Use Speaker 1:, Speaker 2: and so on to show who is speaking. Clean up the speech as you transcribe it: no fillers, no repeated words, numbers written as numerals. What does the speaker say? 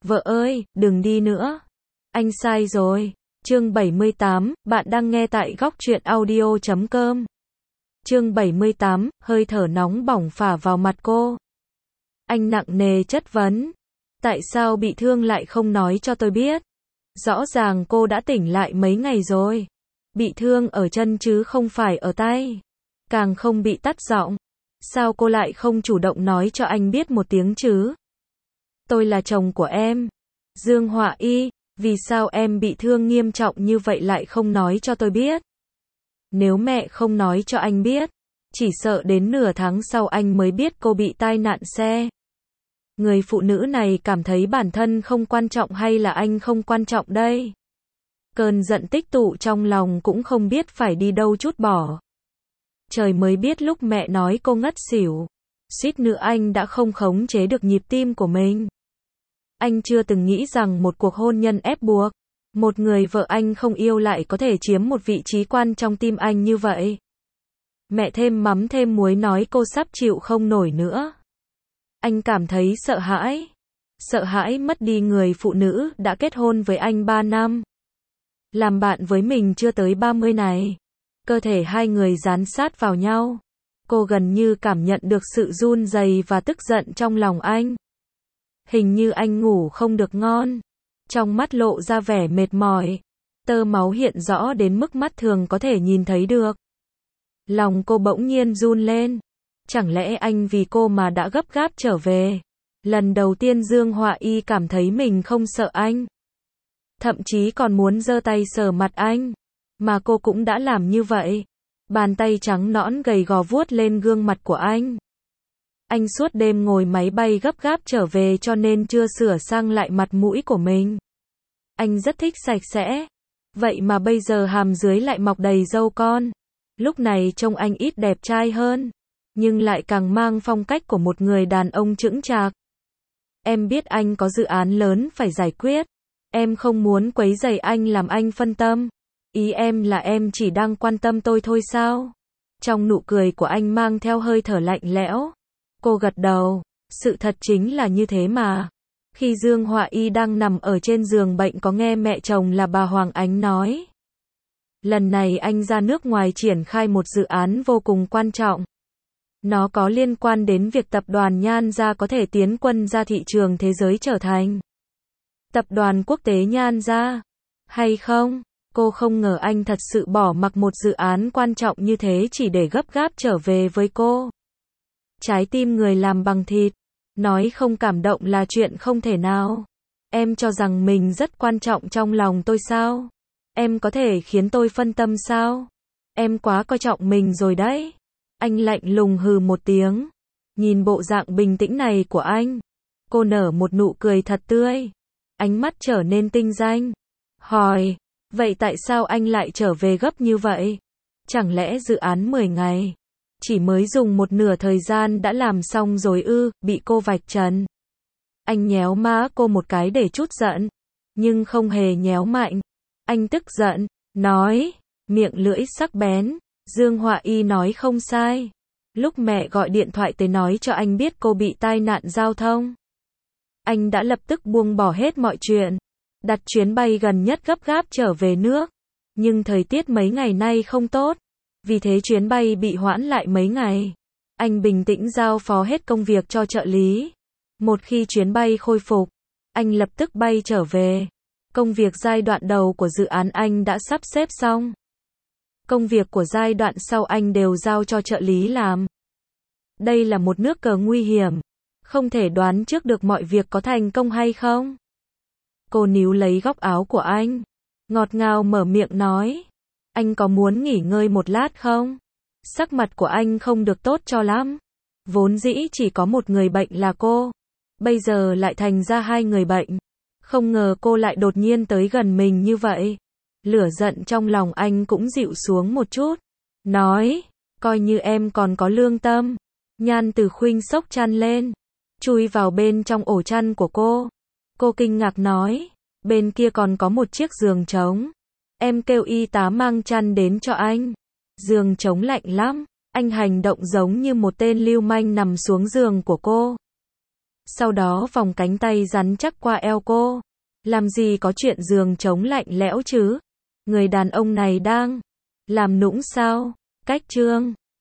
Speaker 1: Vợ ơi, đừng đi nữa. Anh sai rồi. Chương 78, bạn đang nghe tại góc truyện audio.com. Chương 78, hơi thở nóng bỏng phả vào mặt cô. Anh nặng nề chất vấn. Tại sao bị thương lại không nói cho tôi biết? Rõ ràng cô đã tỉnh lại mấy ngày rồi. Bị thương ở chân chứ không phải ở tay. Càng không bị tắt giọng. Sao cô lại không chủ động nói cho anh biết một tiếng chứ? Tôi là chồng của em. Dương Họa Y, vì sao em bị thương nghiêm trọng như vậy lại không nói cho tôi biết? Nếu mẹ không nói cho anh biết, chỉ sợ đến nửa tháng sau anh mới biết cô bị tai nạn xe. Người phụ nữ này cảm thấy bản thân không quan trọng hay là anh không quan trọng đây? Cơn giận tích tụ trong lòng cũng không biết phải đi đâu trút bỏ. Trời mới biết lúc mẹ nói cô ngất xỉu. Suýt nữa anh đã không khống chế được nhịp tim của mình. Anh chưa từng nghĩ rằng một cuộc hôn nhân ép buộc, một người vợ anh không yêu lại có thể chiếm một vị trí quan trong tim anh như vậy. Mẹ thêm mắm thêm muối nói cô sắp chịu không nổi nữa. Anh cảm thấy sợ hãi. Sợ hãi mất đi người phụ nữ đã kết hôn với anh 3 năm. Làm bạn với mình chưa tới 30 này. Cơ thể hai người dán sát vào nhau. Cô gần như cảm nhận được sự run rẩy và tức giận trong lòng anh. Hình như anh ngủ không được ngon. Trong mắt lộ ra vẻ mệt mỏi. Tơ máu hiện rõ đến mức mắt thường có thể nhìn thấy được. Lòng cô bỗng nhiên run lên. Chẳng lẽ anh vì cô mà đã gấp gáp trở về? Lần đầu tiên Dương Họa Y cảm thấy mình không sợ anh. Thậm chí còn muốn giơ tay sờ mặt anh. Mà cô cũng đã làm như vậy. Bàn tay trắng nõn gầy gò vuốt lên gương mặt của anh. Anh suốt đêm ngồi máy bay gấp gáp trở về cho nên chưa sửa sang lại mặt mũi của mình. Anh rất thích sạch sẽ. Vậy mà bây giờ hàm dưới lại mọc đầy râu con. Lúc này trông anh ít đẹp trai hơn. Nhưng lại càng mang phong cách của một người đàn ông chững chạc. Em biết anh có dự án lớn phải giải quyết. Em không muốn quấy rầy anh làm anh phân tâm. Ý em là em chỉ đang quan tâm tôi thôi sao? Trong nụ cười của anh mang theo hơi thở lạnh lẽo. Cô gật đầu. Sự thật chính là như thế mà. Khi Dương Họa Y đang nằm ở trên giường bệnh có nghe mẹ chồng là bà Hoàng Ánh nói. Lần này anh ra nước ngoài triển khai một dự án vô cùng quan trọng. Nó có liên quan đến việc tập đoàn Nhan Gia có thể tiến quân ra thị trường thế giới trở thành tập đoàn quốc tế Nhan Gia. Hay không? Cô không ngờ anh thật sự bỏ mặc một dự án quan trọng như thế chỉ để gấp gáp trở về với cô. Trái tim người làm bằng thịt. Nói không cảm động là chuyện không thể nào. Em cho rằng mình rất quan trọng trong lòng tôi sao? Em có thể khiến tôi phân tâm sao? Em quá coi trọng mình rồi đấy. Anh lạnh lùng hừ một tiếng. Nhìn bộ dạng bình tĩnh này của anh. Cô nở một nụ cười thật tươi. Ánh mắt trở nên tinh danh. Hỏi, vậy tại sao anh lại trở về gấp như vậy? Chẳng lẽ dự án 10 ngày? Chỉ mới dùng một nửa thời gian đã làm xong rồi ư? Bị cô vạch trần. Anh nhéo má cô một cái để trút giận. Nhưng không hề nhéo mạnh. Anh tức giận, nói, miệng lưỡi sắc bén. Dương Họa Y nói không sai. Lúc mẹ gọi điện thoại tới nói cho anh biết cô bị tai nạn giao thông. Anh đã lập tức buông bỏ hết mọi chuyện. Đặt chuyến bay gần nhất gấp gáp trở về nước. Nhưng thời tiết mấy ngày nay không tốt. Vì thế chuyến bay bị hoãn lại mấy ngày. Anh bình tĩnh giao phó hết công việc cho trợ lý. Một khi chuyến bay khôi phục, anh lập tức bay trở về. Công việc giai đoạn đầu của dự án anh đã sắp xếp xong. Công việc của giai đoạn sau anh đều giao cho trợ lý làm. Đây là một nước cờ nguy hiểm. Không thể đoán trước được mọi việc có thành công hay không. Cô níu lấy góc áo của anh. Ngọt ngào mở miệng nói. Anh có muốn nghỉ ngơi một lát không? Sắc mặt của anh không được tốt cho lắm. Vốn dĩ chỉ có một người bệnh là cô. Bây giờ lại thành ra hai người bệnh. Không ngờ cô lại đột nhiên tới gần mình như vậy. Lửa giận trong lòng anh cũng dịu xuống một chút. Nói, coi như em còn có lương tâm. Nhan Từ Khuynh xốc chăn lên. Chui vào bên trong ổ chăn của cô. Cô kinh ngạc nói, bên kia còn có một chiếc giường trống. Em kêu y tá mang chăn đến cho anh. Giường trống lạnh lắm. Anh hành động giống như một tên lưu manh nằm xuống giường của cô. Sau đó vòng cánh tay rắn chắc qua eo cô. Làm gì có chuyện giường trống lạnh lẽo chứ? Người đàn ông này đang làm nũng sao? Cách chương